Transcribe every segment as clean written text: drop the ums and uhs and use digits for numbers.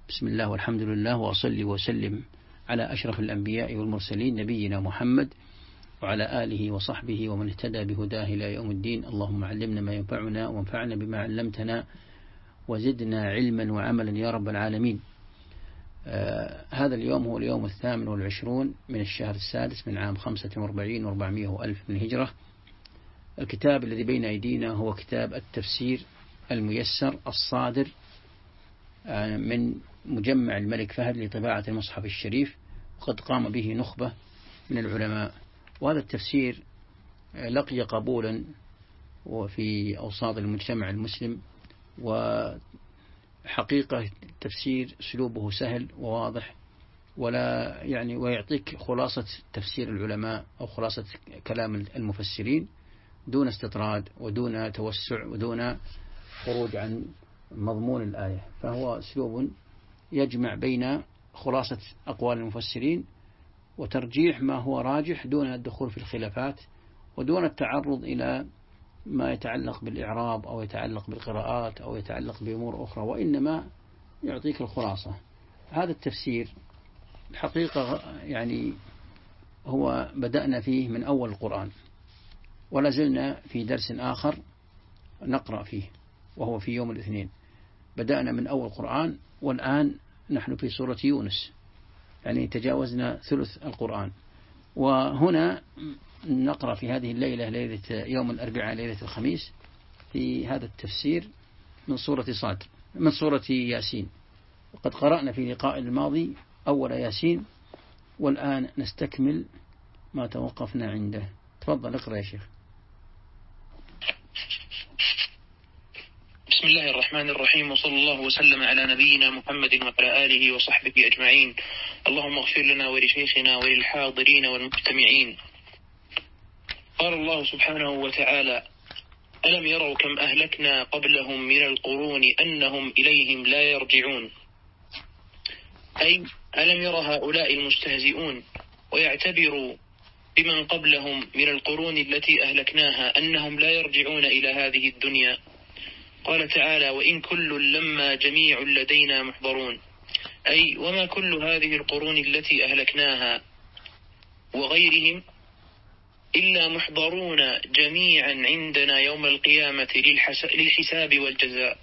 بسم الله والحمد لله، وأصلي وسلم على أشرف الأنبياء والمرسلين نبينا محمد وعلى آله وصحبه ومن اهتدى بهداه إلى يوم الدين. اللهم علمنا ما ينفعنا وانفعنا بما علمتنا وزدنا علما وعملا يا رب العالمين. هذا اليوم هو اليوم 28 من الشهر السادس من عام 45 و400 ألف من الهجرة. الكتاب الذي بين أيدينا هو كتاب التفسير الميسر الصادر من مجمع الملك فهد لطباعة المصحف الشريف، وقد قام به نخبة من العلماء. وهذا التفسير لقي قبولا وفي أوساط المجتمع المسلم، وحقيقة التفسير أسلوبه سهل وواضح، ويعطيك خلاصة تفسير العلماء أو خلاصة كلام المفسرين دون استطراد ودون توسع ودون خروج عن مضمون الآية. فهو أسلوب يجمع بين خلاصة أقوال المفسرين وترجيح ما هو راجح دون الدخول في الخلافات ودون التعرض إلى ما يتعلق بالإعراب أو يتعلق بالقراءات أو يتعلق بأمور أخرى، وإنما يعطيك الخلاصة. هذا التفسير الحقيقة هو بدأنا فيه من أول القرآن، ولا زلنا في درس آخر نقرأ فيه وهو في يوم الاثنين. بدأنا من أول القرآن والآن نحن في سورة يونس، تجاوزنا ثلث القرآن. وهنا نقرأ في هذه الليلة، ليلة يوم الأربعاء ليلة الخميس، في هذا التفسير من سورة ياسين. وقد قرأنا في لقاء الماضي أول ياسين، والآن نستكمل ما توقفنا عنده. تفضل اقرأ يا شيخ. بسم الله الرحمن الرحيم، وصلى الله وسلم على نبينا محمد وعلى آله وصحبه أجمعين. اللهم اغفر لنا ولشيخنا وللحاضرين والمجتمعين. قال الله سبحانه وتعالى: ألم يروا كم أهلكنا قبلهم من القرون أنهم إليهم لا يرجعون. أي ألم ير هؤلاء المستهزئون ويعتبروا بمن قبلهم من القرون التي أهلكناها أنهم لا يرجعون إلى هذه الدنيا. قال تعالى: وإن كل لما جميع لدينا محضرون. أي وما كل هذه القرون التي أهلكناها وغيرهم إلا محضرون جميعا عندنا يوم القيامة للحساب والجزاء.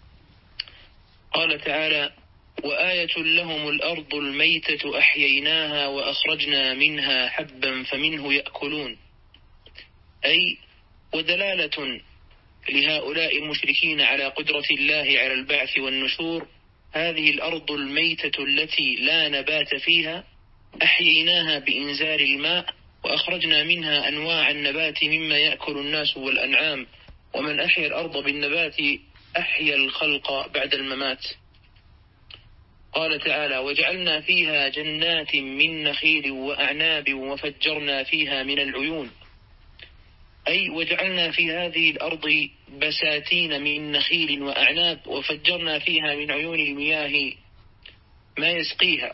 قال تعالى: وآية لهم الأرض الميتة أحييناها وأخرجنا منها حبا فمنه يأكلون. أي ودلالة لهؤلاء المشركين على قدرة الله على البعث والنشور، هذه الأرض الميتة التي لا نبات فيها أحييناها بإنزال الماء وأخرجنا منها أنواع النبات مما يأكل الناس والأنعام، ومن أحيا الأرض بالنبات أحيا الخلق بعد الممات. قال تعالى: وجعلنا فيها جنات من نخيل وأعناب وفجرنا فيها من العيون. أي وجعلنا في هذه الأرض بساتين من نخيل وأعناب وفجرنا فيها من عيون المياه ما يسقيها.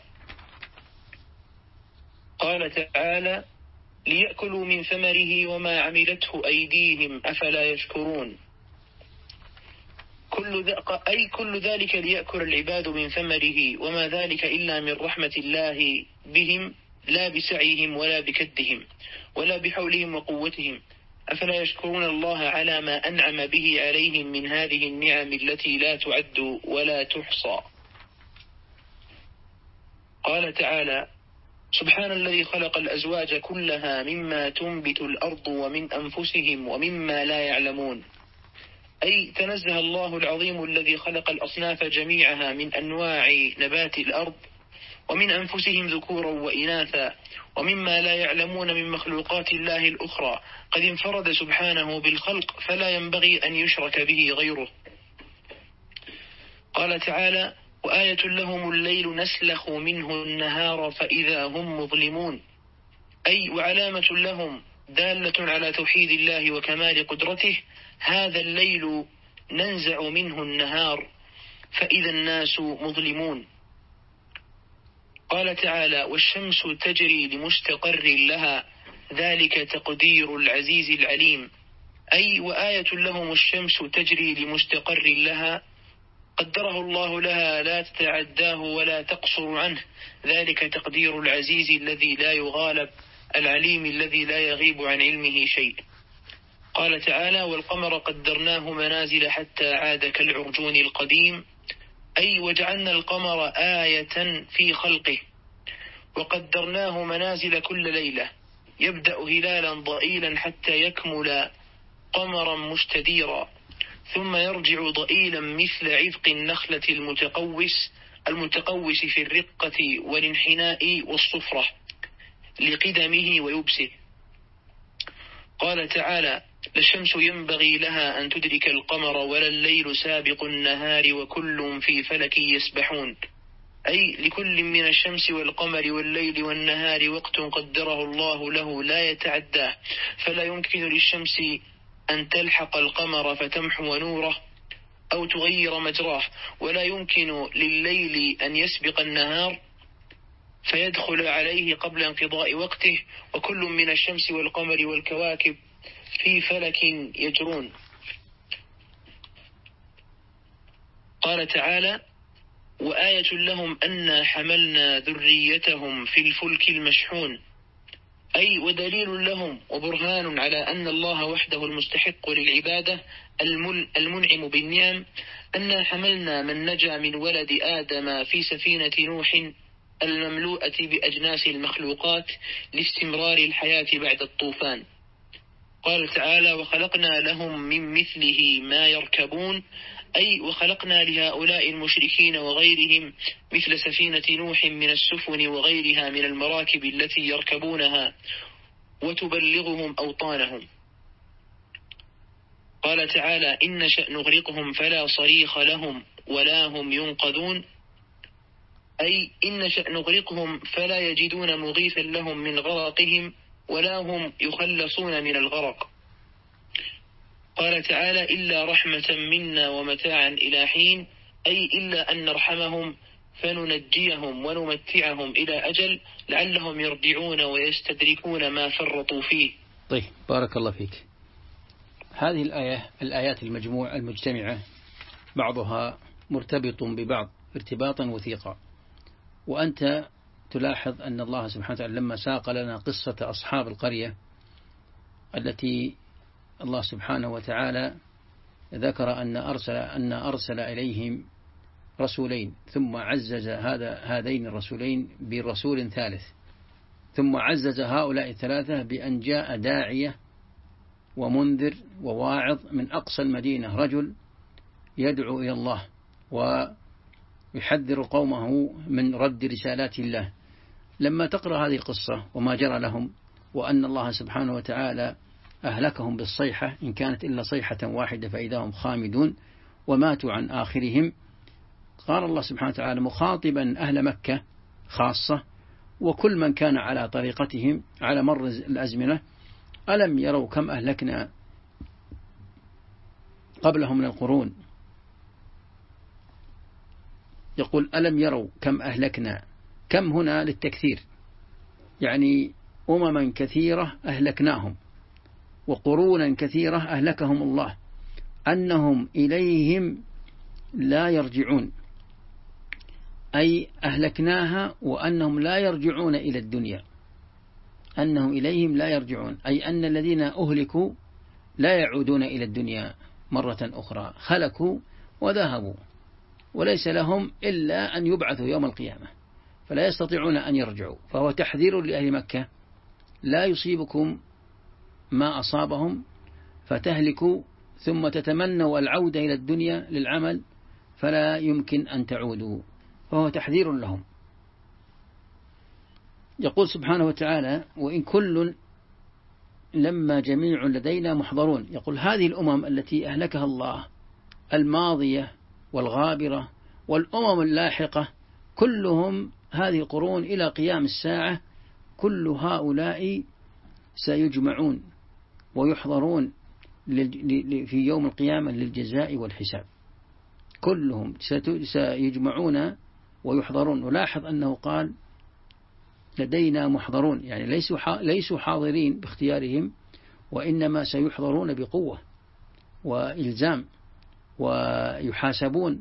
قال تعالى: ليأكلوا من ثمره وما عملته أيديهم أفلا يشكرون. كل ذلك ليأكل العباد من ثمره، وما ذلك إلا من رحمة الله بهم، لا بسعيهم ولا بكدهم ولا بحولهم وقوتهم. أفلا يشكرون الله على ما أنعم به عليهم من هذه النعم التي لا تعد ولا تحصى. قال تعالى: سبحان الذي خلق الأزواج كلها مما تنبت الأرض ومن أنفسهم ومما لا يعلمون. أي تنزه الله العظيم الذي خلق الأصناف جميعها من أنواع نبات الأرض ومن أنفسهم ذكورا وإناثا ومما لا يعلمون من مخلوقات الله الأخرى. قد انفرد سبحانه بالخلق فلا ينبغي أن يشرك به غيره. قال تعالى: وآية لهم الليل نسلخ منه النهار فإذا هم مظلمون. أي وعلامة لهم دالة على توحيد الله وكمال قدرته، هذا الليل ننزع منه النهار فإذا الناس مظلمون. قال تعالى: والشمس تجري لمستقر لها ذلك تقدير العزيز العليم. أي وآية لهم الشمس تجري لمستقر لها قدره الله لها لا تتعداه ولا تقصر عنه، ذلك تقدير العزيز الذي لا يغالب، العليم الذي لا يغيب عن علمه شيء. قال تعالى: والقمر قدرناه منازل حتى عاد كالعرجون القديم، أي وجعلنا القمر آية في خلقه، وقدرناه منازل كل ليلة، يبدأ هلالا ضئيلا حتى يكمل قمرا مستديرا، ثم يرجع ضئيلا مثل عذق النخلة المتقوس في الرقة والانحناء والصفرة لقدمه ويبسه. قال تعالى: لا الشمس ينبغي لها أن تدرك القمر ولا الليل سابق النهار وكل في فلك يسبحون، أي لكل من الشمس والقمر والليل والنهار وقت قدره الله له لا يتعداه، فلا يمكن للشمس أن تلحق القمر فتمحو نوره أو تغير مجراه، ولا يمكن لليل أن يسبق النهار فيدخل عليه قبل انقضاء وقته، وكل من الشمس والقمر والكواكب في فلك يجرون. قال تعالى: وآية لهم أنا حملنا ذريتهم في الفلك المشحون، أي ودليل لهم وبرهان على أن الله وحده المستحق للعبادة المنعم بالنعم، أنا حملنا من نجا من ولد آدم في سفينة نوح المملوءة بأجناس المخلوقات لاستمرار الحياة بعد الطوفان. قال تعالى: وخلقنا لهم من مثله ما يركبون، أي وخلقنا لهؤلاء المشركين وغيرهم مثل سفينة نوح من السفن وغيرها من المراكب التي يركبونها وتبلغهم أوطانهم. قال تعالى: إن نشأ نغرقهم فلا صريخ لهم ولا هم ينقذون، أي إن نشأ نغرقهم فلا يجدون مغيثا لهم من غرقهم ولا هم يخلصون من الغرق. قال تعالى: إلا رحمة منا ومتاعا إلى حين، أي إلا أن نرحمهم فننجيهم ونمتعهم إلى أجل لعلهم يرجعون ويستدركون ما فرطوا فيه. طيب، بارك الله فيك. هذه الآيات المجتمعة بعضها مرتبط ببعض ارتباطا وثيقا، وأنت تلاحظ أن الله سبحانه وتعالى لما ساق لنا قصة أصحاب القرية التي الله سبحانه وتعالى ذكر أن أرسل إليهم رسولين، ثم عزز هذين الرسولين برسول ثالث، ثم عزز هؤلاء الثلاثة بأن جاء داعية ومنذر وواعظ من أقصى المدينة، رجل يدعو إلى الله ويحذر قومه من رد رسالات الله. لما تقرأ هذه القصة وما جرى لهم، وأن الله سبحانه وتعالى أهلكهم بالصيحة، إن كانت إلا صيحة واحدة فإذا هم خامدون وماتوا عن آخرهم، قال الله سبحانه وتعالى مخاطبا أهل مكة خاصة وكل من كان على طريقتهم على مر الأزمنة: ألم يروا كم أهلكنا قبلهم من القرون؟ يقول ألم يروا كم أهلكنا، كم هنا للتكثير، يعني أمما كثيرة أهلكناهم وقرونا كثيرة أهلكهم الله، أنهم إليهم لا يرجعون، أي أهلكناها وأنهم لا يرجعون إلى الدنيا، أنهم إليهم لا يرجعون، أي أن الذين أهلكوا لا يعودون إلى الدنيا مرة أخرى، خلقوا وذهبوا وليس لهم إلا أن يبعثوا يوم القيامة، فلا يستطيعون أن يرجعوا. فهو تحذير لأهل مكة: لا يصيبكم ما أصابهم فتهلكوا ثم تتمنوا العودة إلى الدنيا للعمل فلا يمكن أن تعودوا، فهو تحذير لهم. يقول سبحانه وتعالى: وإن كل لما جميع لدينا محضرون. يقول هذه الأمم التي أهلكها الله الماضية والغابرة والأمم اللاحقة كلهم هذه القرون إلى قيام الساعة، كل هؤلاء سيجمعون ويحضرون في يوم القيامة للجزاء والحساب، كلهم سيجمعون ويحضرون. ولاحظ أنه قال لدينا محضرون، يعني ليسوا حاضرين باختيارهم، وإنما سيحضرون بقوة وإلزام ويحاسبون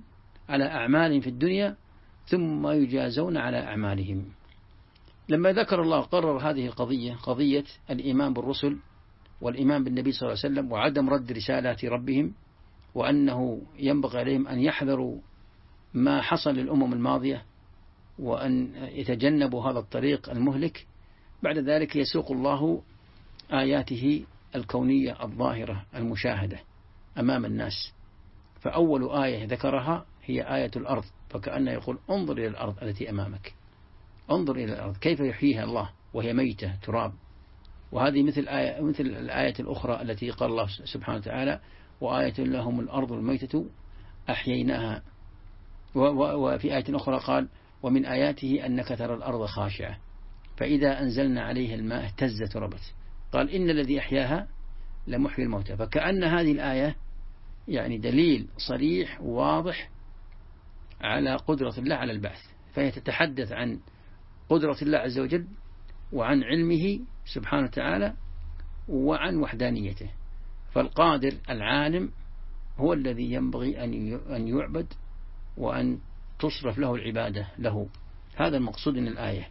على أعمالهم في الدنيا ثم يجازون على أعمالهم. لما ذكر الله قرر هذه القضية، قضية الإيمان بالرسل والإيمان بالنبي صلى الله عليه وسلم وعدم رد رسالات ربهم، وأنه ينبغي عليهم أن يحذروا ما حصل للأمم الماضية وأن يتجنبوا هذا الطريق المهلك. بعد ذلك يسوق الله آياته الكونية الظاهرة المشاهدة أمام الناس. فأول آية ذكرها هي آية الأرض، فكأنه يقول انظر إلى الأرض التي أمامك، انظر إلى الأرض كيف يحييها الله وهي ميتة تراب. وهذه مثل الآية الأخرى التي قال الله سبحانه وتعالى وآية لهم الأرض الميتة أحييناها. وفي آية أخرى قال ومن آياته أنك ترى الأرض خاشعة فإذا أنزلنا عليها الماء اهتزت وربت. قال إن الذي أحياها لمحيي الموتى. فكأن هذه الآية يعني دليل صريح واضح على قدرة الله على البعث، فهي تتحدث عن قدرة الله عز وجل وعن علمه سبحانه وتعالى وعن وحدانيته. فالقادر العالم هو الذي ينبغي أن يعبد وأن تصرف له العبادة له. هذا المقصود من الآية.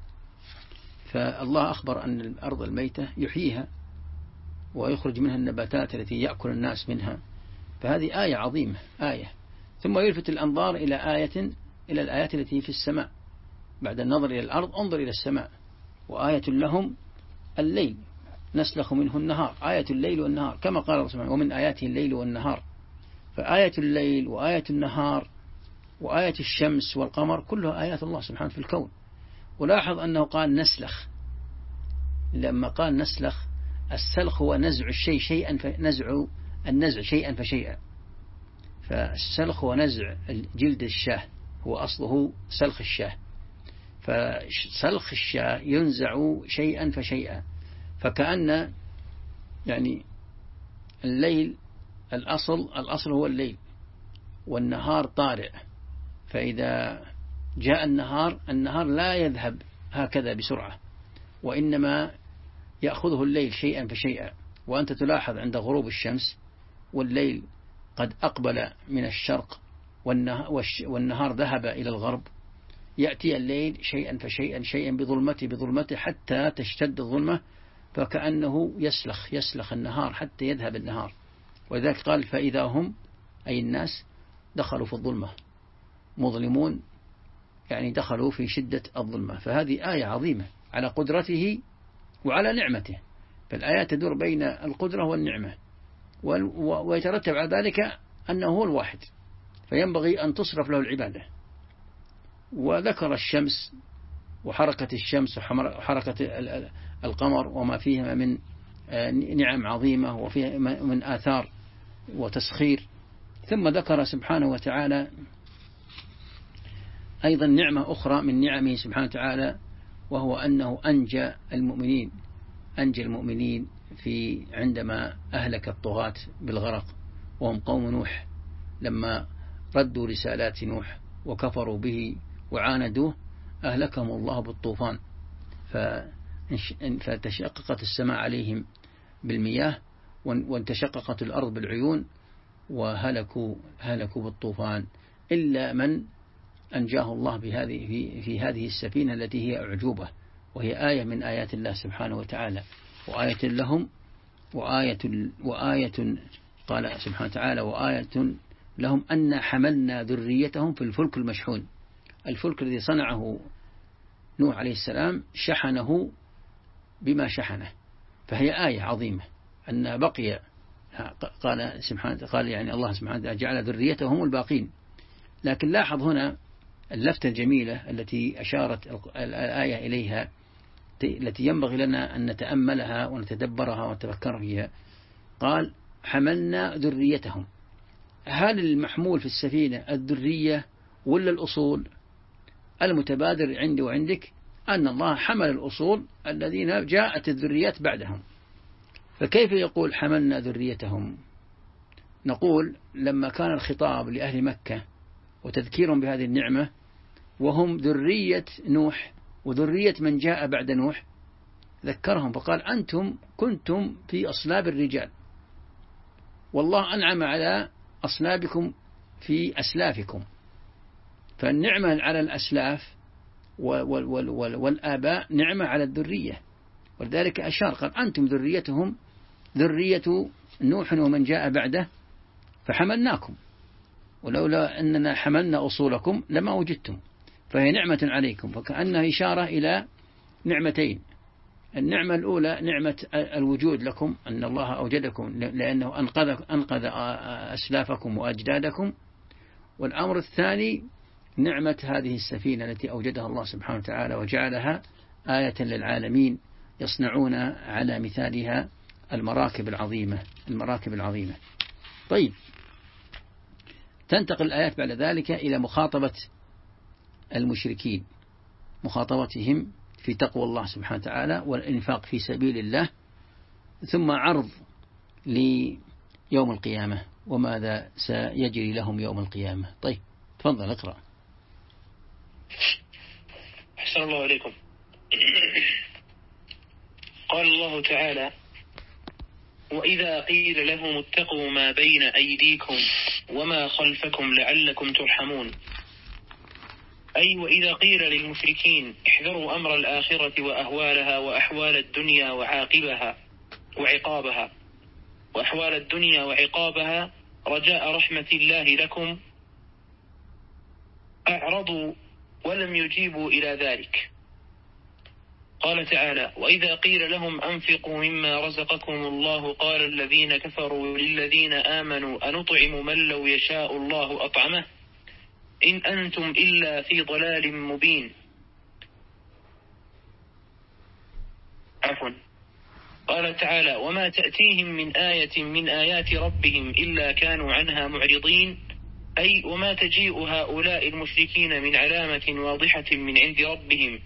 فالله أخبر أن الأرض الميتة يحييها ويخرج منها النباتات التي يأكل الناس منها. فهذه آية عظيمة، آية. ثم يلفت الأنظار إلى الآيات التي في السماء. بعد النظر إلى الأرض انظر إلى السماء. وآية لهم الليل نسلخ منه النهار، آية الليل والنهار كما قال الله سبحانه ومن آياته الليل والنهار. فآية الليل وآية النهار وآية الشمس والقمر كلها آيات الله سبحانه في الكون. ولاحظ أنه قال نسلخ. لما قال نسلخ، السلخ هو نزع الشيء شيئا النزع شيئا فشيئا. فالسلخ هو نزع جلد الشاه، هو أصله سلخ الشاه. فسلخ الشاه ينزع شيئا فشيئا. فكأن يعني الليل الأصل هو الليل والنهار طارئ. فإذا جاء النهار لا يذهب هكذا بسرعة، وإنما يأخذه الليل شيئا فشيئا. وأنت تلاحظ عند غروب الشمس والليل قد أقبل من الشرق والنهار ذهب إلى الغرب، يأتي الليل شيئا فشيئا شيئا بظلمته حتى تشتد الظلمة، فكأنه يسلخ النهار حتى يذهب النهار. ولذلك قال فإذا هم أي الناس دخلوا في الظلمة مظلمون، يعني دخلوا في شدة الظلمة. فهذه آية عظيمة على قدرته وعلى نعمته. فالآية تدور بين القدرة والنعمة، ويترتب على ذلك أنه هو الواحد، فينبغي أن تصرف له العبادة. وذكر الشمس وحركة الشمس وحركة القمر وما فيها من نعم عظيمة وفيها من آثار وتسخير. ثم ذكر سبحانه وتعالى أيضا نعمة أخرى من نعمه سبحانه وتعالى، وهو أنه أنجى المؤمنين في عندما أهلك الطغاة بالغرق، وهم قوم نوح، لما ردوا رسالات نوح وكفروا به وعاندوه أهلكهم الله بالطوفان. فتشققت السماء عليهم بالمياه وانتشققت الأرض بالعيون وهلكوا بالطوفان، إلا من أنجاه الله في هذه السفينة التي هي أعجوبة، وهي آية من آيات الله سبحانه وتعالى. وآية لهم وآية قال سبحانه وتعالى وآية لهم أن حملنا ذريتهم في الفلك المشحون. الفلك الذي صنعه نوح عليه السلام شحنه بما شحنه، فهي آية عظيمة أن بقي. قال يعني الله سبحانه وتعالى جعل ذريتهم الباقين. لكن لاحظ هنا اللفتة الجميلة التي أشارت الآية إليها، التي ينبغي لنا أن نتأملها ونتدبرها ونتفكر فيها. قال حملنا ذريتهم. هل المحمول في السفينة الذرية ولا الأصول؟ المتبادر عندي وعندك أن الله حمل الأصول الذين جاءت الذريات بعدهم. فكيف يقول حملنا ذريتهم؟ نقول لما كان الخطاب لأهل مكة وتذكيرهم بهذه النعمة وهم ذرية نوح وذرية من جاء بعد نوح، ذكرهم فقال أنتم كنتم في أصلاب الرجال، والله أنعم على أصلابكم في أسلافكم، فالنعمة على الأسلاف والآباء نعمة على الذرية، ولذلك أشار قال أنتم ذريتهم ذرية نوح ومن جاء بعده فحملناكم، ولولا أننا حملنا أصولكم لما وجدتم، فهي نعمة عليكم. فكأنها إشارة إلى نعمتين: النعمة الأولى نعمة الوجود لكم، أن الله أوجدكم لأنه أنقذ أسلافكم وأجدادكم، والأمر الثاني نعمة هذه السفينة التي أوجدها الله سبحانه وتعالى وجعلها آية للعالمين يصنعون على مثالها المراكب العظيمة. طيب، تنتقل الآيات بعد ذلك إلى مخاطبة المشركين، مخاطبتهم في تقوى الله سبحانه وتعالى والإنفاق في سبيل الله، ثم عرض ليوم القيامة وماذا سيجري لهم يوم القيامة. طيب تفضل اقرأ. أحسن الله عليكم. قال الله تعالى: وإذا قيل لهم اتقوا ما بين أيديكم وما خلفكم لعلكم ترحمون. أي وإذا قيل للمشركين احذروا أمر الآخرة وأهوالها وأحوال الدنيا وعقابها وأحوال الدنيا وعقابها رجاء رحمة الله لكم، أعرضوا ولم يجيبوا إلى ذلك. قال تعالى: وإذا قيل لهم أنفقوا مما رزقكم الله قال الذين كفروا للذين آمنوا أنطعم من لو يشاء الله أطعمه إن أنتم إلا في ضلال مبين. عفوا. قال تعالى: وما تأتيهم من آية من آيات ربهم إلا كانوا عنها معرضين. أي وما تجيء هؤلاء المشركين من علامة واضحة من عند ربهم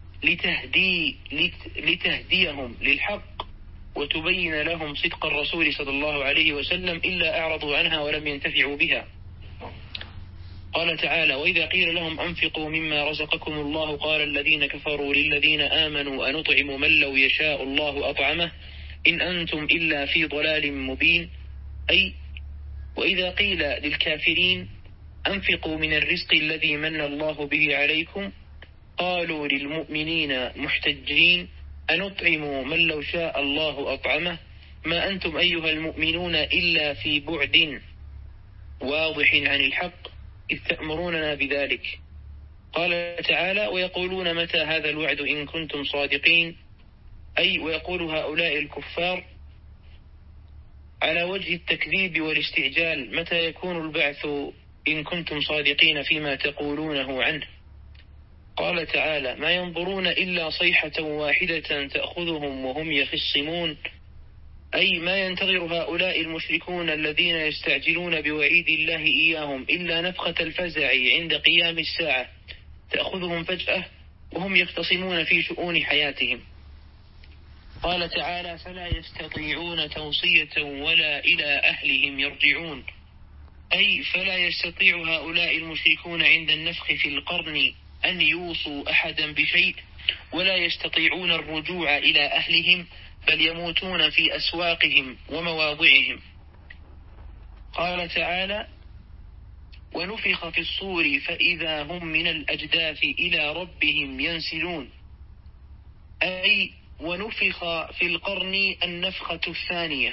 لتهديهم للحق وتبين لهم صدق الرسول صلى الله عليه وسلم إلا أعرضوا عنها ولم ينتفعوا بها. قال تعالى: وإذا قيل لهم أنفقوا مما رزقكم الله قال الذين كفروا للذين آمنوا أنطعم من لو يشاء الله أطعمه إن أنتم إلا في ضلال مبين. أي وإذا قيل للكافرين أنفقوا من الرزق الذي من الله به عليكم قالوا للمؤمنين محتجين أنطعم من لو شاء الله أطعمه ما أنتم أيها المؤمنون إلا في بعد واضح عن الحق إذ تأمروننا بذلك. قال تعالى: ويقولون متى هذا الوعد إن كنتم صادقين. أي ويقول هؤلاء الكفار على وجه التكذيب والاستعجال متى يكون البعث إن كنتم صادقين فيما تقولونه عنه. قال تعالى: ما ينظرون إلا صيحة واحدة تأخذهم وهم يخصمون. أي ما ينتظر هؤلاء المشركون الذين يستعجلون بوعيد الله إياهم إلا نفخة الفزع عند قيام الساعة تأخذهم فجأة وهم يختصمون في شؤون حياتهم. قال تعالى: فلا يستطيعون توصية ولا إلى أهلهم يرجعون. أي فلا يستطيع هؤلاء المشركون عند النفخ في القرن أن يوصوا أحدا بشيء ولا يستطيعون الرجوع إلى أهلهم بل يموتون في أسواقهم ومواضعهم. قال تعالى: ونفخ في الصور فإذا هم من الأجداث إلى ربهم ينسلون. أي ونفخ في القرن النفخة الثانية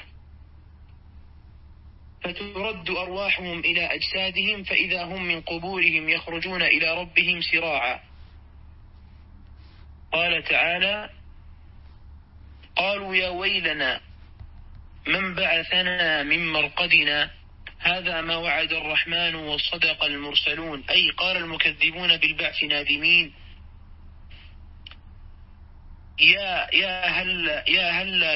فترد أرواحهم إلى أجسادهم فإذا هم من قبورهم يخرجون إلى ربهم سراعا. قال تعالى: قالوا يا ويلنا من بعثنا من مرقدنا هذا ما وعد الرحمن وصدق المرسلون. أي قال المكذبون بالبعث نادمين يا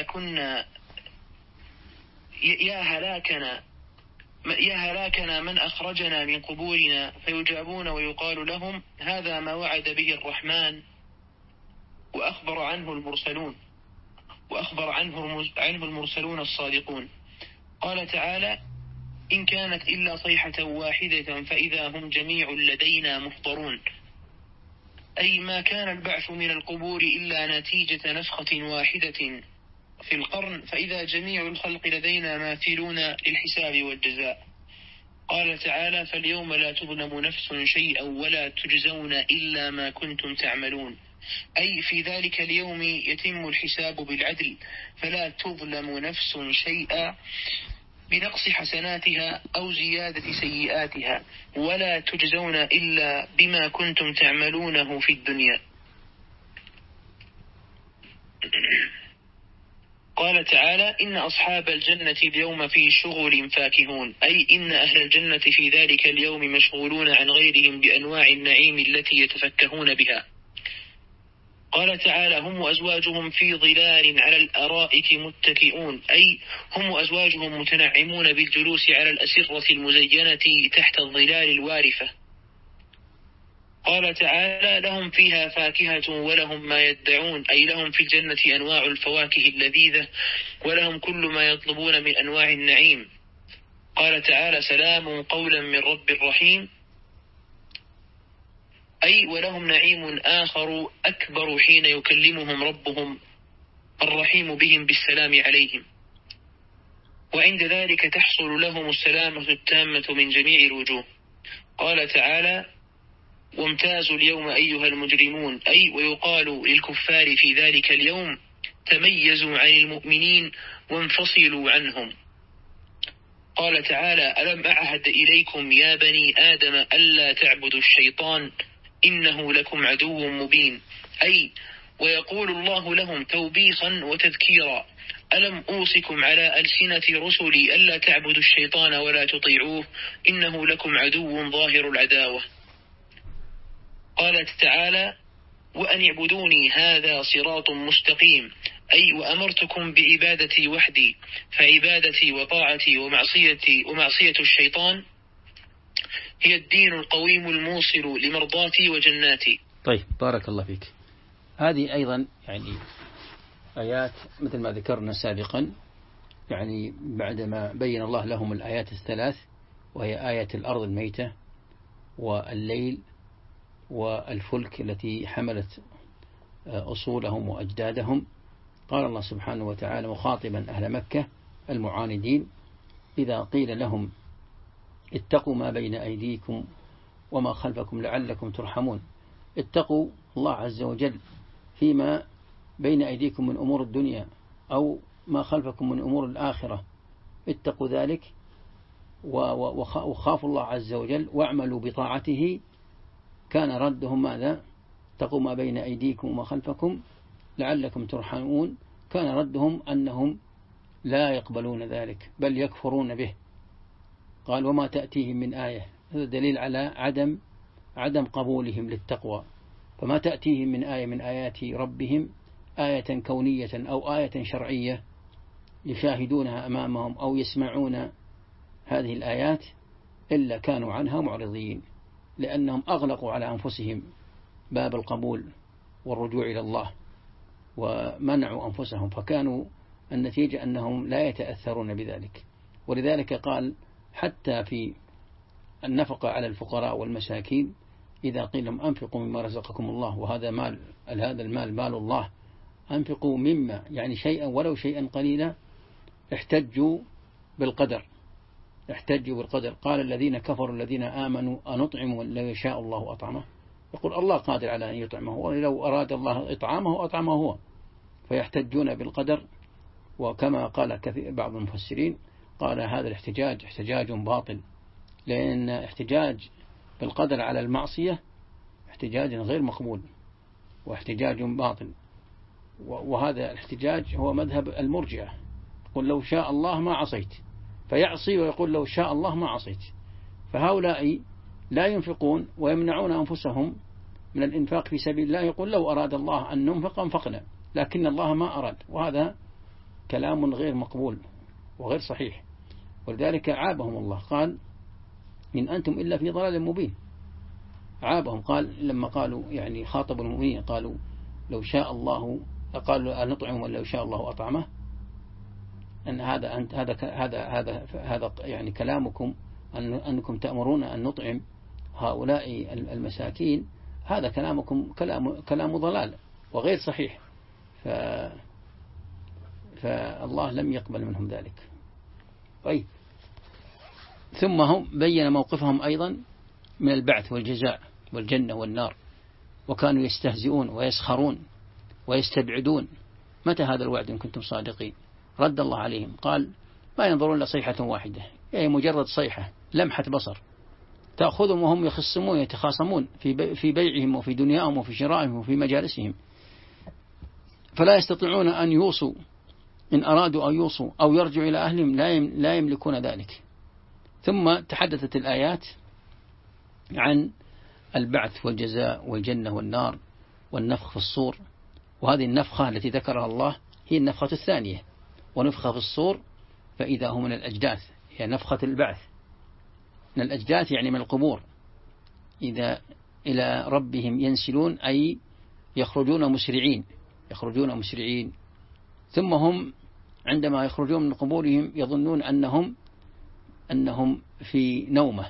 هلاكنا من أخرجنا من قبورنا. فيجابون ويقال لهم هذا ما وعد به الرحمن وأخبر عنه المرسلون الصادقون. قال تعالى: إن كانت إلا صيحة واحدة فإذا هم جميع لدينا محضرون. أي ما كان البعث من القبور إلا نتيجة نفخة واحدة في القرن فإذا جميع الخلق لدينا ماثلون للحساب والجزاء. قال تعالى: فاليوم لا تظلم نفس شيئا ولا تجزون إلا ما كنتم تعملون، أي في ذلك اليوم يتم الحساب بالعدل، فلا تظلم نفس شيئا بنقص حسناتها أو زيادة سيئاتها، ولا تجزون إلا بما كنتم تعملونه في الدنيا. قال تعالى: إن أصحاب الجنة اليوم في شغل فاكهون، أي إن أهل الجنة في ذلك اليوم مشغولون عن غيرهم بأنواع النعيم التي يتفكهون بها. قال تعالى: هم وأزواجهم في ظلال على الأرائك متكئون، أي هم وأزواجهم متنعمون بالجلوس على الأسرة المزينة تحت الظلال الوارفة. قال تعالى: لهم فيها فاكهة ولهم ما يدعون، أي لهم في الجنة أنواع الفواكه اللذيذة ولهم كل ما يطلبون من أنواع النعيم. قال تعالى: سلام قولا من رب رحيم، أي ولهم نعيم آخر أكبر حين يكلمهم ربهم الرحيم بهم بالسلام عليهم، وعند ذلك تحصل لهم السلامة التامة من جميع الوجوه. قال تعالى: وامتازوا اليوم أيها المجرمون، أي ويقال للكفار في ذلك اليوم: تميزوا عن المؤمنين وانفصلوا عنهم. قال تعالى: ألم أعهد إليكم يا بني آدم ألا تعبدوا الشيطان إنه لكم عدو مبين، أي ويقول الله لهم توبيخا وتذكيرا: ألم أوصكم على ألسنة رسلي ألا تعبدوا الشيطان ولا تطيعوه إنه لكم عدو ظاهر العداوة. قال تعالى: وأن اعبدوني هذا صراط مستقيم، أي وأمرتكم بعبادتي وحدي، فعبادتي وطاعتي ومعصية الشيطان هي الدين القويم الموصل لمرضاتي وجناتي. طيب، بارك الله فيك. هذه أيضا يعني آيات مثل ما ذكرنا سابقا، يعني بعدما بين الله لهم الآيات الثلاث، وهي آية الأرض الميتة والليل والفلك التي حملت أصولهم وأجدادهم. قال الله سبحانه وتعالى مخاطبا أهل مكة المعاندين: إذا قيل لهم اتقوا ما بين أيديكم وما خلفكم لعلكم ترحمون. اتقوا الله عز وجل فيما بين أيديكم من أمور الدنيا أو ما خلفكم من أمور الآخرة، اتقوا ذلك وخافوا الله عز وجل واعملوا بطاعته. كان ردهم ماذا؟ اتقوا ما بين أيديكم وما خلفكم لعلكم ترحمون. كان ردهم أنهم لا يقبلون ذلك بل يكفرون به. قال: وما تأتيهم من آية. هذا دليل على عدم قبولهم للتقوى. فما تأتيهم من آية من آيات ربهم، آية كونية أو آية شرعية يشاهدونها أمامهم أو يسمعون هذه الآيات، إلا كانوا عنها معرضين، لأنهم أغلقوا على أنفسهم باب القبول والرجوع إلى الله ومنعوا أنفسهم، فكانوا النتيجة أنهم لا يتأثرون بذلك. ولذلك قال حتى في النفقة على الفقراء والمساكين: إذا قيل لهم أنفقوا مما رزقكم الله، وهذا هذا المال مال الله، أنفقوا مما يعني شيئا ولو شيئا قليلا. احتجوا بالقدر. قال الذين كفروا الذين آمنوا أنطعم لو يشاء الله أطعمه. يقول الله قادر على أن يطعمه، ولو أراد الله إطعامه أطعمه هو. فيحتجون بالقدر. وكما قال بعض المفسرين قال هذا الاحتجاج احتجاج باطل، لأن احتجاج بالقدر على المعصية احتجاج غير مقبول واحتجاج باطل. وهذا الاحتجاج هو مذهب المرجئة، يقول لو شاء الله ما عصيت، فيعصي ويقول لو شاء الله ما عصيت. فهؤلاء لا ينفقون ويمنعون أنفسهم من الإنفاق في سبيل الله، يقول لو أراد الله أن ننفق انفقنا، لكن الله ما أراد. وهذا كلام غير مقبول وغير صحيح. ولذلك عابهم الله، قال: إن أنتم إلا في ضلال مبين. عابهم، قال لما قالوا يعني خاطبوا المؤمنين قالوا لو شاء الله، قالوا نطعم لو شاء الله أطعمه، أن هذا يعني كلامكم أنكم تأمرون أن نطعم هؤلاء المساكين، هذا كلامكم كلام ضلال وغير صحيح. فالله لم يقبل منهم ذلك. طيب، ثم هم بين موقفهم أيضا من البعث والجزاء والجنة والنار، وكانوا يستهزئون ويسخرون ويستبعدون. متى هذا الوعد إن كنتم صادقين؟ رد الله عليهم قال ما ينظرون إلا صيحة واحدة، يعني مجرد صيحة لمحة بصر تأخذهم وهم يخصمون يتخاصمون في بيعهم وفي دنياهم وفي شرائهم وفي مجالسهم، فلا يستطيعون أن يوصوا إن أرادوا أن يوصوا أو يرجعوا إلى أهلهم، لا يملكون ذلك. ثم تحدثت الآيات عن البعث والجزاء والجنة والنار والنفخ في الصور، وهذه النفخة التي ذكرها الله هي النفخة الثانية. ونفخة في الصور فإذا هم من الأجداث، هي نفخة البعث من الأجداث يعني من القبور، إذا إلى ربهم ينسلون أي يخرجون مسرعين. ثم هم عندما يخرجون من قبورهم يظنون أنهم في نومة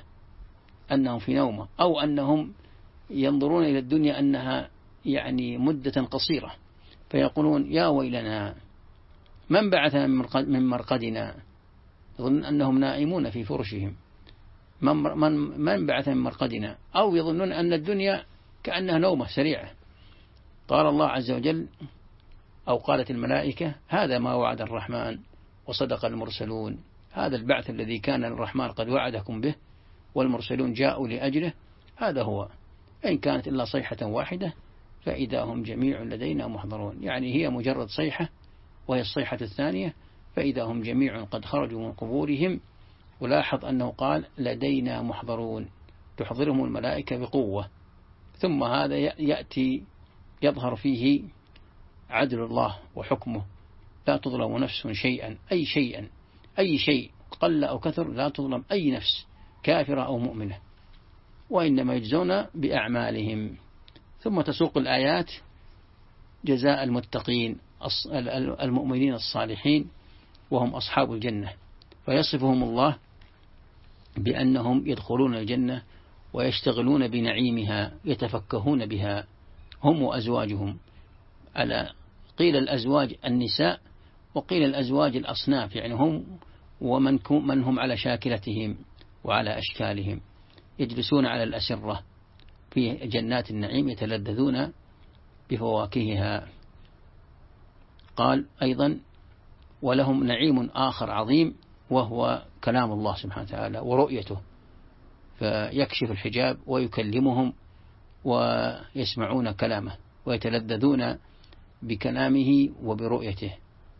أو أنهم ينظرون إلى الدنيا أنها يعني مدة قصيرة، فيقولون يا ويلنا من بعثنا من مرقدنا، يظنون أنهم نائمون في فرشهم، من بعثنا من مرقدنا، أو يظنون أن الدنيا كأنها نومة سريعة. قال الله عز وجل أو قالت الملائكة هذا ما وعد الرحمن وصدق المرسلون، هذا البعث الذي كان الرحمن قد وعدكم به والمرسلون جاءوا لأجله، هذا هو، إن كانت إلا صيحة واحدة فإذا هم جميع لدينا محضرون. يعني هي مجرد صيحة، وهي الصيحة الثانية، فإذا هم جميع قد خرجوا من قبورهم. ولاحظ أنه قال لدينا محضرون، تحضرهم الملائكة بقوة. ثم هذا يأتي يظهر فيه عدل الله وحكمه، لا تظلم نفس شيئا، أي شيء قل أو كثر، لا تظلم أي نفس كافرة أو مؤمنة، وإنما يجزون بأعمالهم. ثم تسوق الآيات جزاء المتقين المؤمنين الصالحين وهم أصحاب الجنة، فيصفهم الله بأنهم يدخلون الجنة ويشتغلون بنعيمها يتفكهون بها هم وأزواجهم. قيل الأزواج النساء وقيل الأزواج الأصناف، يعني هم ومن هم على شاكلتهم وعلى أشكالهم، يجلسون على الأسرة في جنات النعيم يتلذذون بفواكهها. قال أيضا ولهم نعيم آخر عظيم وهو كلام الله سبحانه وتعالى ورؤيته، فيكشف الحجاب ويكلمهم ويسمعون كلامه ويتلذذون بكلامه وبرؤيته.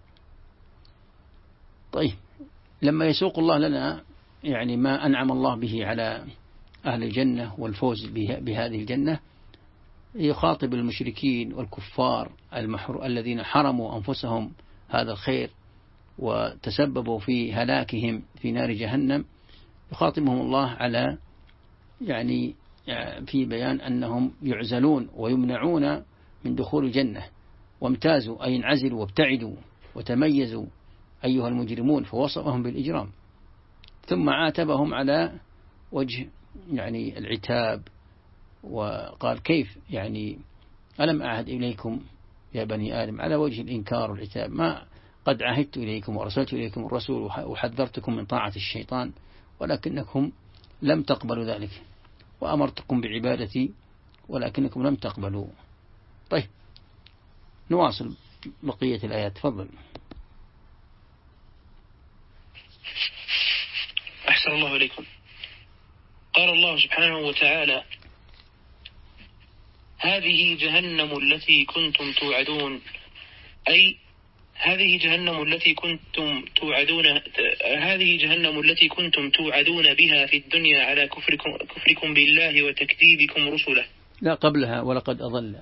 طيب، لما يسوق الله لنا يعني ما أنعم الله به على أهل الجنة والفوز بهذه الجنة، يخاطب المشركين والكفار الذين حرموا أنفسهم هذا الخير وتسببوا في هلاكهم في نار جهنم، يخاطبهم الله على يعني في بيان أنهم يعزلون ويمنعون من دخول الجنة، وامتازوا أي انعزلوا وابتعدوا وتميزوا أيها المجرمون، فوصفهم بالإجرام. ثم عاتبهم على وجه يعني العتاب، وقال كيف يعني ألم أعهد إليكم يا بني آدم، على وجه الإنكار والعتاب، ما قد عهدت إليكم ورسلت إليكم الرسول وحذرتكم من طاعة الشيطان ولكنكم لم تقبلوا ذلك، وأمرتكم بعبادتي ولكنكم لم تقبلوا. طيب، نواصل بقية الآيات. تفضل. أحسن الله إليكم. قال الله سبحانه وتعالى هذه جهنم التي كنتم توعدون، أي هذه جهنم التي كنتم توعدون بها في الدنيا على كفركم بالله وتكذيبكم رسله. لا، قبلها ولقد أضل.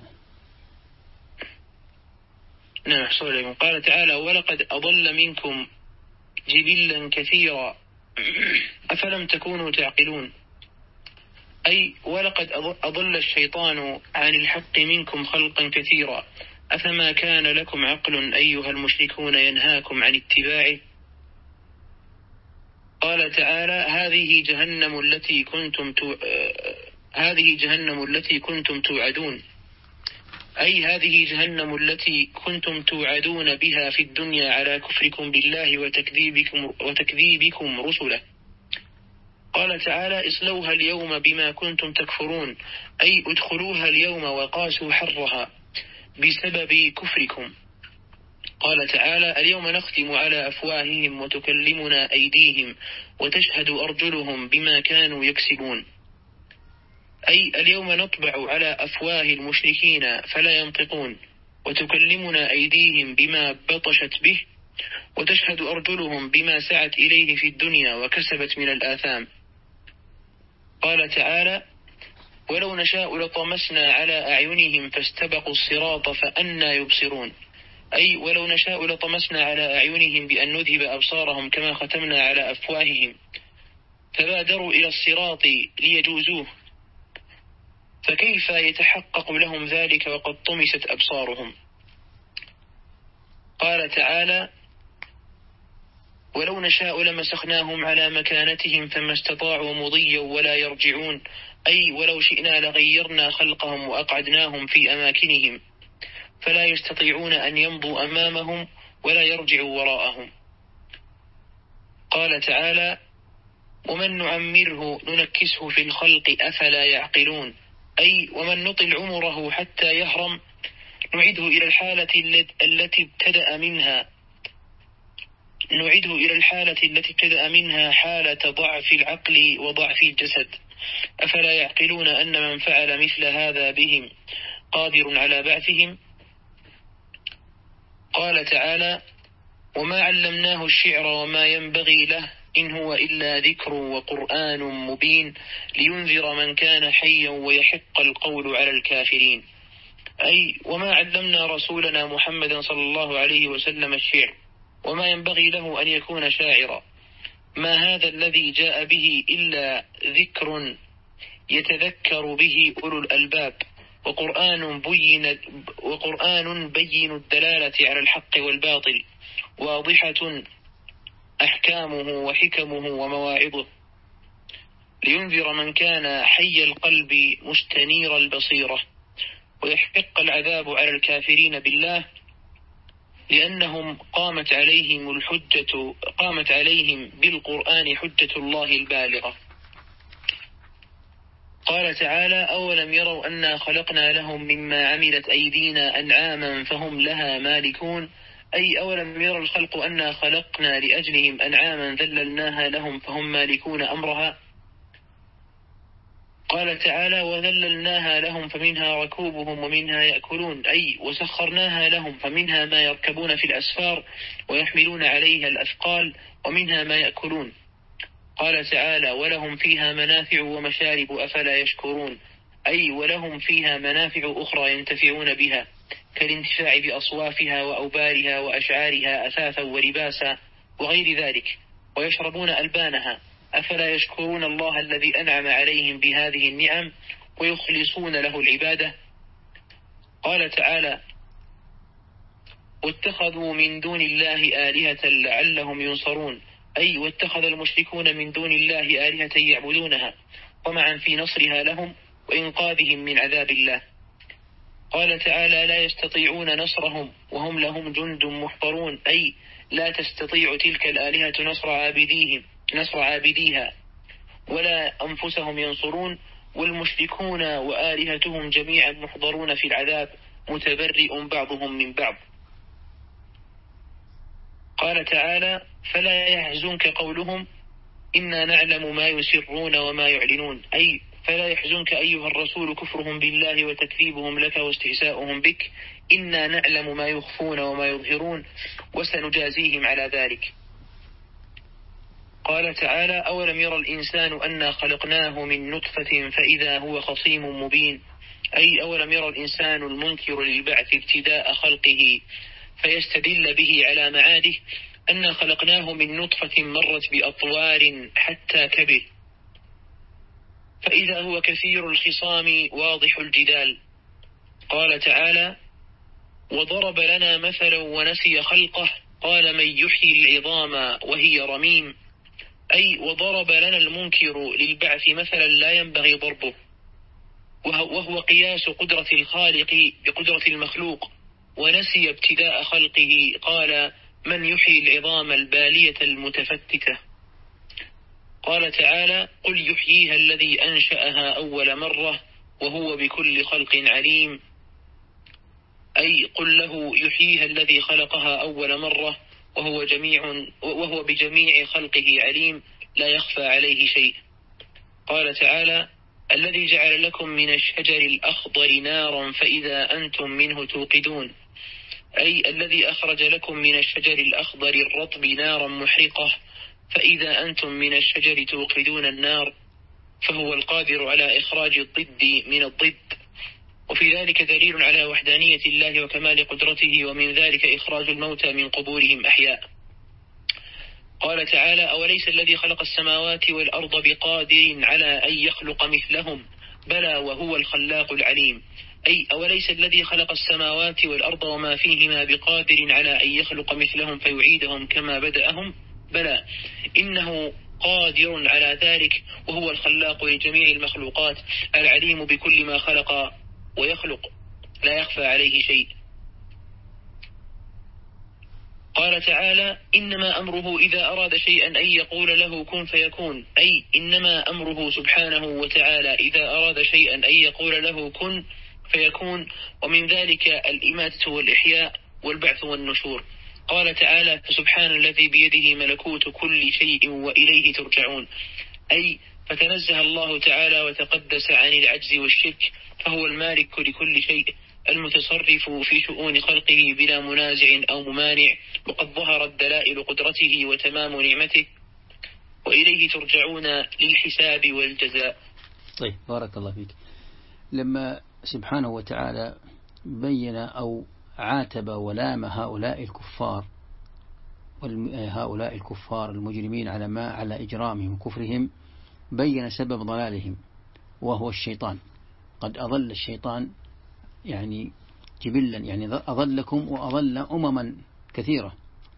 نعم، أحسن إليكم. قال تعالى ولقد أضل منكم جبلا كثيرا أفلم تكونوا تعقلون، أي ولقد أضل الشيطان عن الحق منكم خلقا كثيرا أفما كان لكم عقل أيها المشركون ينهاكم عن اتباعه. قال تعالى هذه جهنم التي كنتم توعدون، أي هذه جهنم التي كنتم توعدون بها في الدنيا على كفركم بالله وتكذيبكم رسله. قال تعالى اصلوها اليوم بما كنتم تكفرون، أي ادخلوها اليوم وقاسوا حرها بسبب كفركم. قال تعالى اليوم نختم على أفواههم وتكلمنا أيديهم وتشهد أرجلهم بما كانوا يكسبون، أي اليوم نطبع على أفواه المشركين فلا ينطقون، وتكلمنا أيديهم بما بطشت به، وتشهد أرجلهم بما سعت إليه في الدنيا وكسبت من الآثام. قال تعالى ولو نشاء لطمسنا على أعينهم فاستبقوا الصراط فأنى يبصرون، أي ولو نشاء لطمسنا على أعينهم بأن نذهب أبصارهم كما ختمنا على أفواههم فبادروا إلى الصراط ليجوزوه، فكيف يتحقق لهم ذلك وقد طمست أبصارهم. قال تعالى ولو نشاء لمسخناهم على مكانتهم فما استطاعوا مضيا ولا يرجعون، أي ولو شئنا لغيرنا خلقهم وأقعدناهم في أماكنهم فلا يستطيعون أن يمضوا أمامهم ولا يرجعوا وراءهم. قال تعالى ومن نعمره ننكسه في الخلق أفلا يعقلون، أي ومن نطل عمره حتى يهرم نعيده إلى الحالة التي ابتدأ منها حالة ضعف العقل وضعف الجسد، أفلا يعقلون أن من فعل مثل هذا بهم قادر على بعثهم. قال تعالى وما علمناه الشعر وما ينبغي له إن هو إلا ذكر وقرآن مبين لينذر من كان حيا ويحق القول على الكافرين، أي وما علمنا رسولنا محمدا صلى الله عليه وسلم الشعر وما ينبغي له أن يكون شاعرا، ما هذا الذي جاء به إلا ذكر يتذكر به أولو الألباب وقرآن بين الدلالة على الحق والباطل واضحة أحكامه وحكمه ومواعظه لينذر من كان حي القلب مستنير البصيرة ويحق العذاب على الكافرين بالله لأنهم قامت عليهم بالقرآن حجة الله البالغة. قال تعالى أولم يروا أنا خلقنا لهم مما عملت أيدينا أنعاما فهم لها مالكون، أي أولم يرى الخلق أنا خلقنا لأجلهم أنعاما ذللناها لهم فهم مالكون أمرها. قال تعالى وذللناها لهم فمنها ركوبهم ومنها يأكلون، أي وسخرناها لهم فمنها ما يركبون في الأسفار ويحملون عليها الأثقال ومنها ما يأكلون. قال تعالى ولهم فيها منافع ومشارب أفلا يشكرون، أي ولهم فيها منافع أخرى ينتفعون بها كالانتفاع بأصوافها وأوبارها وأشعارها أثاثا ولباسا وغير ذلك، ويشربون ألبانها أفلا يشكرون الله الذي أنعم عليهم بهذه النعم ويخلصون له العبادة. قال تعالى واتخذوا من دون الله آلهة لعلهم ينصرون، أي واتخذ المشركون من دون الله آلهة يعبدونها طمعا في نصرها لهم وإنقاذهم من عذاب الله. قال تعالى لا يستطيعون نصرهم وهم لهم جند محضرون، أي لا تستطيع تلك الآلهة نصر عابديها ولا أنفسهم ينصرون، والمشركون وآلهتهم جميعا محضرون في العذاب متبرئ بعضهم من بعض. قال تعالى فلا يحزنك قولهم إنا نعلم ما يسرون وما يعلنون، أي فلا يحزنك أيها الرسول كفرهم بالله وتكذيبهم لك واستهزاؤهم بك، إنا نعلم ما يخفون وما يظهرون وسنجازيهم على ذلك. قال تعالى أولم يرى الإنسان أنا خلقناه من نطفة فإذا هو خصيم مبين، أي أولم يرى الإنسان المنكر للبعث ابتداء خلقه فيستدل به على معاده أنا خلقناه من نطفة مرت بأطوار حتى كبر فإذا هو كثير الخصام واضح الجدال. قال تعالى وضرب لنا مثلا ونسي خلقه قال من يحيي العظام وهي رميم، أي وضرب لنا المنكر للبعث مثلا لا ينبغي ضربه وهو قياس قدرة الخالق بقدرة المخلوق، ونسي ابتداء خلقه قال من يحيي العظام البالية المتفتتة. قال تعالى: قل يحييها الذي أنشأها أول مرة وهو بكل خلق عليم. أي قل له يحييها الذي خلقها أول مرة وهو بجميع خلقه عليم، لا يخفى عليه شيء. قال تعالى: الذي جعل لكم من الشجر الأخضر نارا فإذا أنتم منه توقدون. أي الذي أخرج لكم من الشجر الأخضر الرطب نارا محرقة فإذا أنتم من الشجر توقدون النار، فهو القادر على إخراج الضد من الضد. وفي ذلك دليل على وحدانية الله وكمال قدرته، ومن ذلك إخراج الموتى من قبورهم أحياء. قال تعالى: أوليس الذي خلق السماوات والأرض بقادر على أن يخلق مثلهم بلى وهو الخلاق العليم. أي أوليس الذي خلق السماوات والأرض وما فيهما بقادر على أن يخلق مثلهم فيعيدهم كما بدأهم؟ بلى، إنه قادر على ذلك، وهو الخلاق لجميع المخلوقات العليم بكل ما خلق ويخلق، لا يخفى عليه شيء. قال تعالى: إنما أمره إذا أراد شيئا أن يقول له كن فيكون. أي إنما أمره سبحانه وتعالى إذا أراد شيئا أن يقول له كن فيكون، ومن ذلك الإماتة والإحياء والبعث والنشور. قال تعالى: فسبحان الذي بيده ملكوت كل شيء وإليه ترجعون. أي فتنزه الله تعالى وتقدس عن العجز والشرك، فهو المالك لكل شيء المتصرف في شؤون خلقه بلا منازع أو ممانع، وقد ظهرت دلائل قدرته وتمام نعمته، وإليه ترجعون للحساب والجزاء. طيب، بارك الله فيك. لما سبحانه وتعالى بين أو عاتب ولام هؤلاء الكفار المجرمين على إجرامهم وكفرهم، بين سبب ضلالهم وهو الشيطان. قد أضل الشيطان يعني جبلا، يعني أضلكم وأضل أمما كثيرة.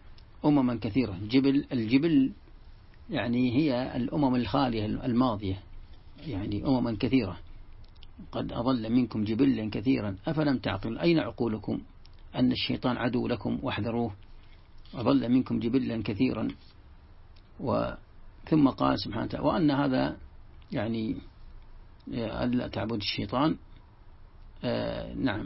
الجبل يعني هي الأمم الخالية الماضية، يعني أمما كثيرة. قد أضل منكم جبلا كثيرا أفلم تعقلون. أين عقولكم أن الشيطان عدو لكم واحذروه؟ أضل منكم جبلا كثيرا. ثم قال سبحانه وتعالى: وأن هذا يعني ألا تعبد الشيطان. نعم،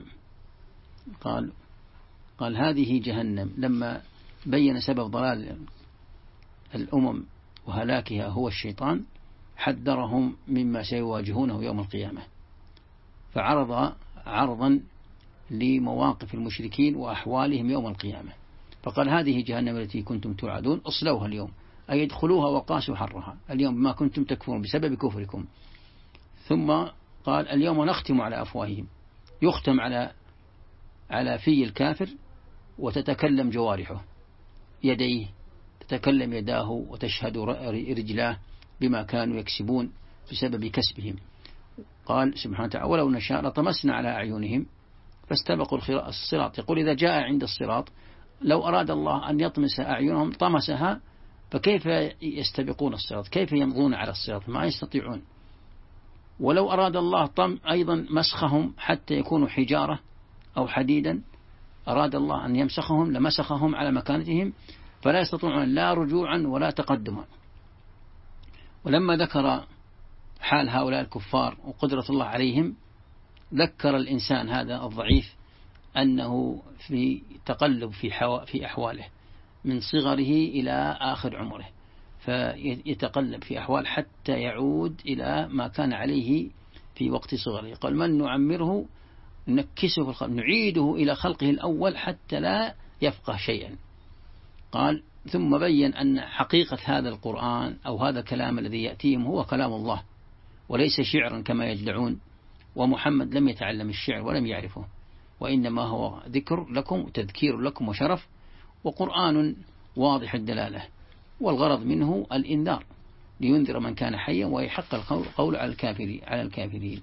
قال هذه جهنم. لما بين سبب ضلال الأمم وهلاكها هو الشيطان، حذرهم مما سيواجهونه يوم القيامة، فعرض عرضا لمواقف المشركين وأحوالهم يوم القيامة، فقال: هذه جهنم التي كنتم توعدون اصلوها اليوم، أي ادخلوها وقاسوا حرها اليوم بما كنتم تكفرون بسبب كفركم. ثم قال: اليوم نختم على أفواههم، يختم على في الكافر وتتكلم جوارحه، يديه تتكلم يداه وتشهد رجلاه بما كانوا يكسبون بسبب كسبهم. قال سبحانه وتعالى: ولو نشاء لطمسنا على أعينهم فاستبقوا الصراط. يقول: إذا جاء عند الصراط لو أراد الله أن يطمس أعينهم طمسها، فكيف يستبقون الصراط؟ كيف يمضون على الصراط؟ ما يستطيعون. ولو أراد الله أيضا مسخهم حتى يكونوا حجارة أو حديدا، أراد الله أن يمسخهم لمسخهم على مكانتهم، فلا يستطيعون لا رجوعا ولا تقدما. ولما ذكر حال هؤلاء الكفار وقدرة الله عليهم، ذكر الإنسان هذا الضعيف أنه في تقلب في أحواله من صغره إلى آخر عمره، فيتقلب في أحوال حتى يعود إلى ما كان عليه في وقت صغره. قال: من نعمره نكسه في الخلق، نعيده إلى خلقه الأول حتى لا يفقه شيئا. قال: ثم بين أن حقيقة هذا القرآن أو هذا الكلام الذي يأتيهم هو كلام الله وليس شعرا كما يدعون، ومحمد لم يتعلم الشعر ولم يعرفه، وإنما هو ذكر لكم وتذكير لكم وشرف، وقرآن واضح الدلالة، والغرض منه الإنذار لينذر من كان حيا ويحق القول على الكافرين.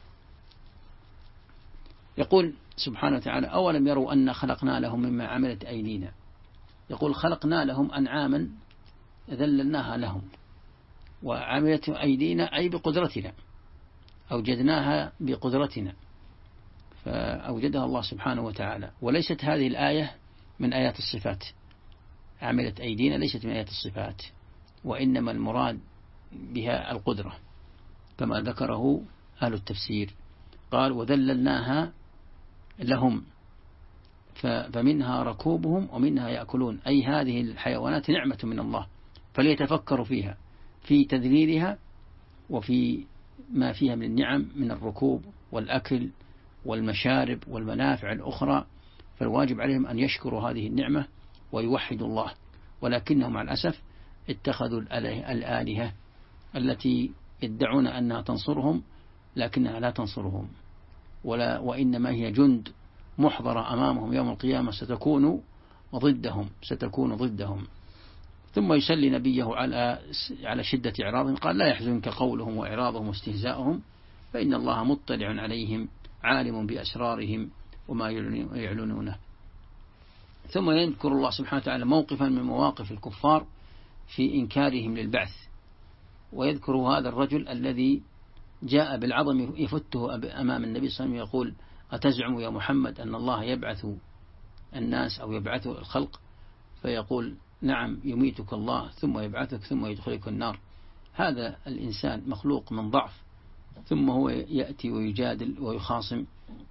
يقول سبحانه وتعالى: أولم يروا أن خلقنا لهم مما عملت أيدينا. يقول: خلقنا لهم أنعاما ذللناها لهم، وعملت أيدينا أي بقدرتنا، أوجدناها بقدرتنا، فأوجدها الله سبحانه وتعالى. وليست هذه الآية من آيات الصفات، عملت أيدينا ليست من آيات الصفات، وإنما المراد بها القدرة كما ذكره أهل التفسير. قال وذللناها لهم فمنها ركوبهم ومنها يأكلون، أي هذه الحيوانات نعمة من الله فليتفكروا فيها في تذليلها وفي ما فيها من النعم من الركوب والأكل والمشارب والمنافع الأخرى، فالواجب عليهم أن يشكروا هذه النعمة ويوحدوا الله، ولكنهم مع الأسف اتخذوا الآلهة التي يدعون أنها تنصرهم لكنها لا تنصرهم، وإنما هي جند محضرة أمامهم يوم القيامة ستكون ضدهم. ثم يسلي نبيه على شدة إعراضهم، قال لا يحزنك قولهم وإعراضهم واستهزاؤهم فإن الله مطلع عليهم عالم بأسرارهم وما يعلنونه. ثم يذكر الله سبحانه وتعالى موقفا من مواقف الكفار في إنكارهم للبعث، ويذكر هذا الرجل الذي جاء بالعظم يفته أمام النبي صلى الله عليه وسلم يقول أتزعم يا محمد أن الله يبعث الناس أو يبعث الخلق؟ فيقول نعم يميتك الله ثم يبعثك ثم يدخلك النار. هذا الإنسان مخلوق من ضعف، ثم هو يأتي ويجادل ويخاصم.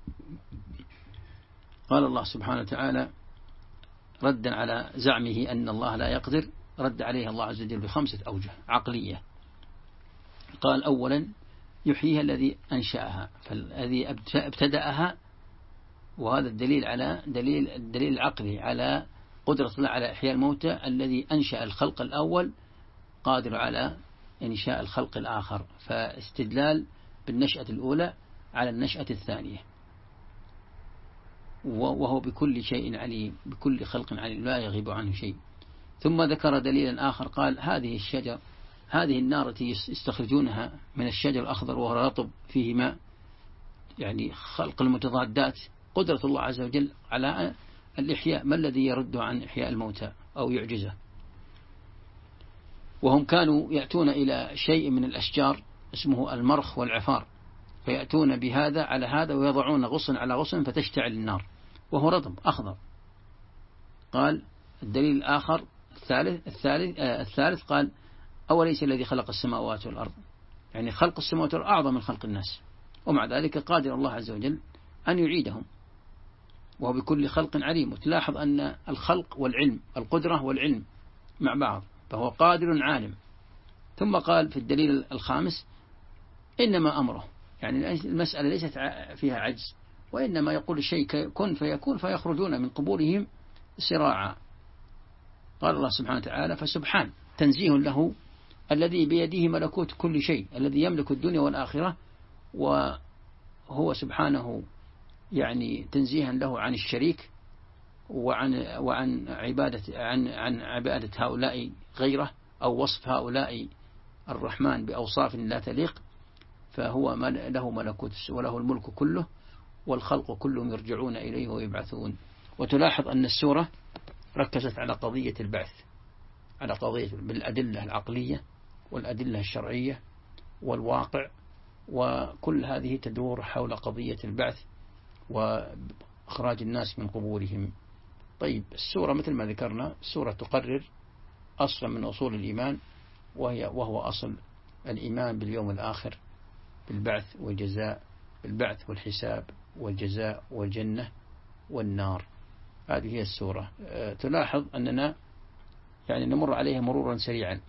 قال الله سبحانه وتعالى ردا على زعمه أن الله لا يقدر، رد عليه الله عز وجل ب5 أوجه عقلية. قال أولا يحييها الذي أنشأها، فالذي ابتدأها، وهذا الدليل على الدليل العقلي على قدرة الله على إحياء الموتى، الذي أنشأ الخلق الأول قادر على إنشاء الخلق الآخر، فاستدلال بالنشأة الأولى على النشأة الثانية، وهو بكل شيء عليم، بكل خلق عليم لا يغيب عنه شيء. ثم ذكر دليلا آخر قال هذه النار التي يستخرجونها من الشجر الأخضر وهو رطب فيه ماء، يعني خلق المتضادات، قدرة الله عز وجل على الإحياء، ما الذي يرد عن إحياء الموتى أو يعجزه؟ وهم كانوا يأتون إلى شيء من الأشجار اسمه المرخ والعفار، فيأتون بهذا على هذا ويضعون غصن على غصن فتشتعل النار وهو رطب أخضر. قال الدليل الآخر الثالث قال أوليس الذي خلق السماوات والأرض، يعني خلق السماوات والأرض أعظم من خلق الناس، ومع ذلك قادر الله عز وجل أن يعيدهم، وهو بكل خلق عليم. وتلاحظ أن الخلق والعلم، القدرة والعلم مع بعض، فهو قادر عالم. ثم قال في الدليل الخامس إنما أمره، يعني المسألة ليست فيها عجز، وإنما يقول الشيء كن فيكون فيخرجون من قبورهم سراعا. قال الله سبحانه وتعالى فسبحان تنزيه له الذي بيده ملكوت كل شيء، الذي يملك الدنيا والآخرة، وهو سبحانه يعني تنزيها له عن الشريك وعن عبادة هؤلاء غيره، أو وصف هؤلاء الرحمن بأوصاف لا تليق، فهو له ملكوت وله الملك كله، والخلق كلهم يرجعون إليه ويبعثون. وتلاحظ أن السورة ركزت على قضية البعث، على قضية بالأدلة العقلية والأدلة الشرعية والواقع، وكل هذه تدور حول قضية البعث وإخراج الناس من قبورهم. طيب السورة مثل ما ذكرنا السورة تقرر أصلا من أصول الإيمان، وهو أصل الإيمان باليوم الآخر، بالبعث والجزاء، بالبعث والحساب والجزاء والجنة والنار. هذه هي السورة. تلاحظ أننا يعني نمر عليها مرورا سريعا،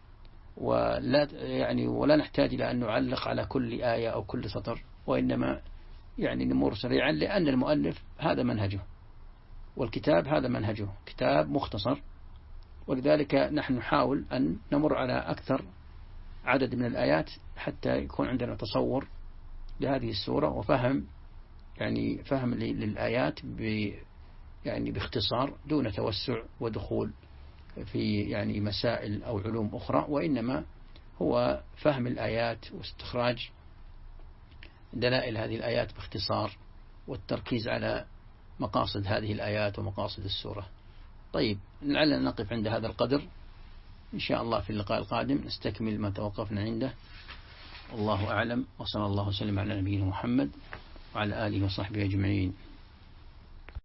ولا نحتاج إلى أن نعلق على كل آية أو كل سطر، وإنما يعني نمر سريعا، لأن المؤلف هذا منهجه والكتاب هذا منهجه، كتاب مختصر، ولذلك نحن نحاول أن نمر على أكثر عدد من الآيات حتى يكون عندنا تصور لهذه السورة وفهم، يعني فهم للآيات يعني باختصار دون توسع ودخول في يعني مسائل أو علوم أخرى، وإنما هو فهم الآيات واستخراج دلائل هذه الآيات باختصار، والتركيز على مقاصد هذه الآيات ومقاصد السورة. طيب لعلنا نقف عند هذا القدر، إن شاء الله في اللقاء القادم نستكمل ما توقفنا عنده. الله أعلم، وصلى الله وسلم على نبينا محمد وعلى آله وصحبه أجمعين.